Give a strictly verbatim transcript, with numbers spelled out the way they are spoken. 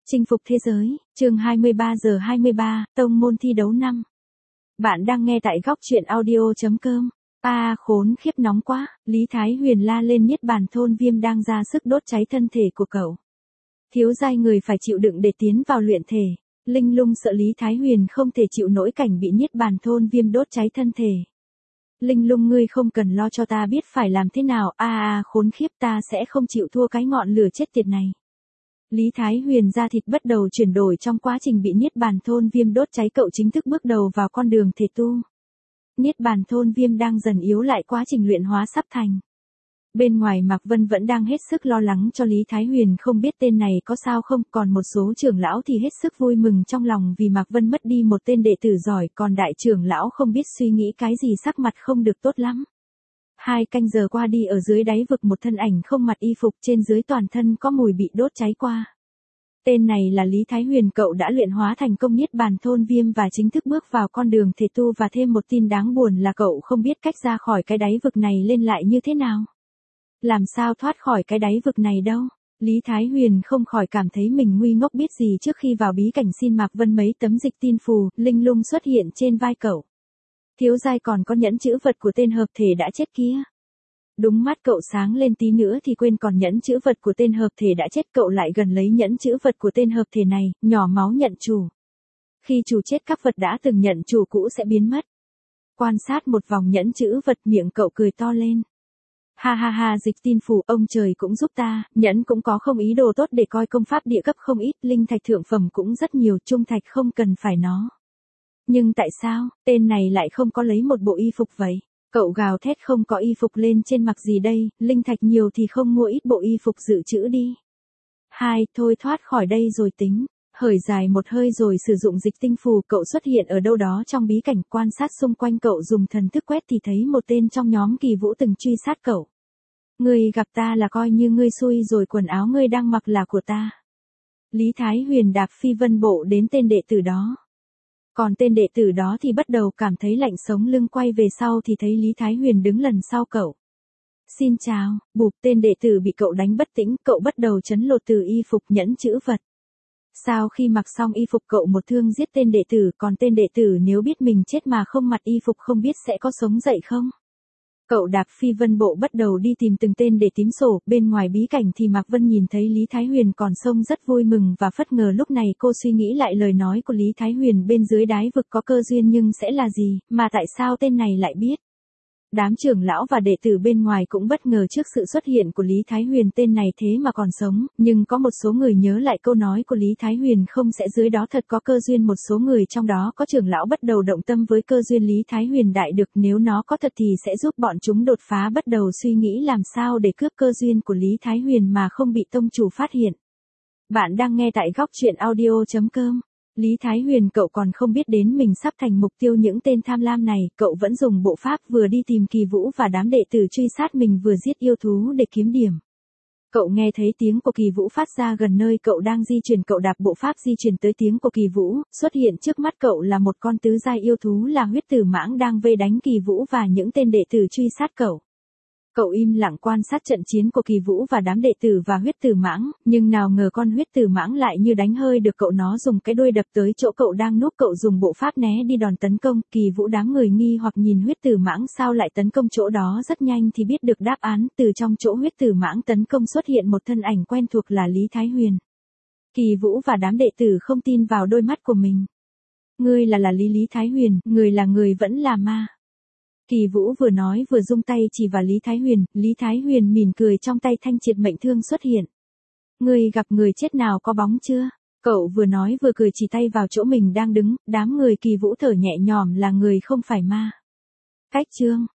Chinh phục thế giới, chương hai mươi ba giờ hai mươi ba, tông môn thi đấu năm. Bạn đang nghe tại góc truyện audio.com. A à, khốn khiếp nóng quá, Lý Thái Huyền la lên niết bàn thôn viêm đang ra sức đốt cháy thân thể của cậu. Thiếu giai người phải chịu đựng để tiến vào luyện thể. Linh Lung sợ Lý Thái Huyền không thể chịu nổi cảnh bị niết bàn thôn viêm đốt cháy thân thể. Linh Lung ngươi không cần lo cho ta biết phải làm thế nào, a à, à, khốn khiếp ta sẽ không chịu thua cái ngọn lửa chết tiệt này. Lý Thái Huyền da thịt bắt đầu chuyển đổi trong quá trình bị niết bàn thôn viêm đốt cháy, cậu chính thức bước đầu vào con đường thể tu. Niết bàn thôn viêm đang dần yếu lại, quá trình luyện hóa sắp thành. Bên ngoài Mạc Vân vẫn đang hết sức lo lắng cho Lý Thái Huyền không biết tên này có sao không, còn một số trưởng lão thì hết sức vui mừng trong lòng vì Mạc Vân mất đi một tên đệ tử giỏi, còn đại trưởng lão không biết suy nghĩ cái gì, sắc mặt không được tốt lắm. Hai canh giờ qua đi, ở dưới đáy vực một thân ảnh không mặc y phục, trên dưới toàn thân có mùi bị đốt cháy qua. Tên này là Lý Thái Huyền, cậu đã luyện hóa thành công niết bàn thôn viêm và chính thức bước vào con đường thể tu, và thêm một tin đáng buồn là cậu không biết cách ra khỏi cái đáy vực này lên lại như thế nào. Làm sao thoát khỏi cái đáy vực này đâu. Lý Thái Huyền không khỏi cảm thấy mình nguy ngốc biết gì trước khi vào bí cảnh xin Mạc Vân mấy tấm dịch tin phù. Linh Lung xuất hiện trên vai cậu. Thiếu giai còn có nhẫn chữ vật của tên hợp thể đã chết kia. Đúng, mắt cậu sáng lên tí nữa thì quên còn nhẫn chữ vật của tên hợp thể đã chết, cậu lại gần lấy nhẫn chữ vật của tên hợp thể này, nhỏ máu nhận chủ. Khi chủ chết, các vật đã từng nhận chủ cũ sẽ biến mất. Quan sát một vòng nhẫn chữ vật, miệng cậu cười to lên. Ha ha ha, dịch tin phù, ông trời cũng giúp ta, nhẫn cũng có không ý đồ tốt để coi, công pháp địa cấp không ít, linh thạch thượng phẩm cũng rất nhiều, trung thạch không cần phải nó. Nhưng tại sao, tên này lại không có lấy một bộ y phục vậy? Cậu gào thét, không có y phục lên trên mặc gì đây, linh thạch nhiều thì không mua ít bộ y phục dự trữ đi. Hai, thôi thoát khỏi đây rồi tính. Hởi dài một hơi rồi sử dụng dịch tinh phù, cậu xuất hiện ở đâu đó trong bí cảnh, quan sát xung quanh, cậu dùng thần thức quét thì thấy một tên trong nhóm Kỳ Vũ từng truy sát cậu. Ngươi gặp ta là coi như ngươi xui rồi, quần áo ngươi đang mặc là của ta. Lý Thái Huyền đạp phi vân bộ đến tên đệ tử đó. Còn tên đệ tử đó thì bắt đầu cảm thấy lạnh sống lưng, quay về sau thì thấy Lý Thái Huyền đứng lần sau cậu. Xin chào, bụp, tên đệ tử bị cậu đánh bất tỉnh, cậu bắt đầu chấn lột từ y phục nhẫn chữ vật. Sau khi mặc xong y phục, cậu một thương giết tên đệ tử, còn tên đệ tử nếu biết mình chết mà không mặc y phục không biết sẽ có sống dậy không? Cậu đạp phi vân bộ bắt đầu đi tìm từng tên để tím sổ. Bên ngoài bí cảnh thì Mạc Vân nhìn thấy Lý Thái Huyền còn sống rất vui mừng, và phất ngờ lúc này cô suy nghĩ lại lời nói của Lý Thái Huyền, bên dưới đáy vực có cơ duyên, nhưng sẽ là gì, mà tại sao tên này lại biết? Đám trưởng lão và đệ tử bên ngoài cũng bất ngờ trước sự xuất hiện của Lý Thái Huyền, tên này thế mà còn sống, nhưng có một số người nhớ lại câu nói của Lý Thái Huyền không sẽ dưới đó thật có cơ duyên, một số người trong đó có trưởng lão bắt đầu động tâm với cơ duyên Lý Thái Huyền đại được, nếu nó có thật thì sẽ giúp bọn chúng đột phá, bắt đầu suy nghĩ làm sao để cướp cơ duyên của Lý Thái Huyền mà không bị tông chủ phát hiện. Bạn đang nghe tại góc truyện audio.com. Lý Thái Huyền, cậu còn không biết đến mình sắp thành mục tiêu những tên tham lam này, cậu vẫn dùng bộ pháp vừa đi tìm Kỳ Vũ và đám đệ tử truy sát mình vừa giết yêu thú để kiếm điểm. Cậu nghe thấy tiếng của Kỳ Vũ phát ra gần nơi cậu đang di chuyển, cậu đạp bộ pháp di chuyển tới tiếng của Kỳ Vũ, xuất hiện trước mắt cậu là một con tứ giai yêu thú là huyết tử mãng đang vây đánh Kỳ Vũ và những tên đệ tử truy sát cậu. Cậu im lặng quan sát trận chiến của Kỳ Vũ và đám đệ tử và huyết tử mãng, nhưng nào ngờ con huyết tử mãng lại như đánh hơi được cậu, nó dùng cái đuôi đập tới chỗ cậu đang núp, cậu dùng bộ pháp né đi đòn tấn công. Kỳ Vũ đám người nghi hoặc nhìn huyết tử mãng sao lại tấn công chỗ đó, rất nhanh thì biết được đáp án, từ trong chỗ huyết tử mãng tấn công xuất hiện một thân ảnh quen thuộc là Lý Thái Huyền. Kỳ Vũ và đám đệ tử không tin vào đôi mắt của mình. Ngươi là là Lý Lý Thái Huyền, người là người vẫn là ma. Kỳ Vũ vừa nói vừa rung tay chỉ vào Lý Thái Huyền, Lý Thái Huyền mỉm cười, trong tay thanh triệt mệnh thương xuất hiện. Ngươi gặp người chết nào có bóng chưa? Cậu vừa nói vừa cười chỉ tay vào chỗ mình đang đứng, đám người Kỳ Vũ thở nhẹ nhõm, là người không phải ma. Cách chương,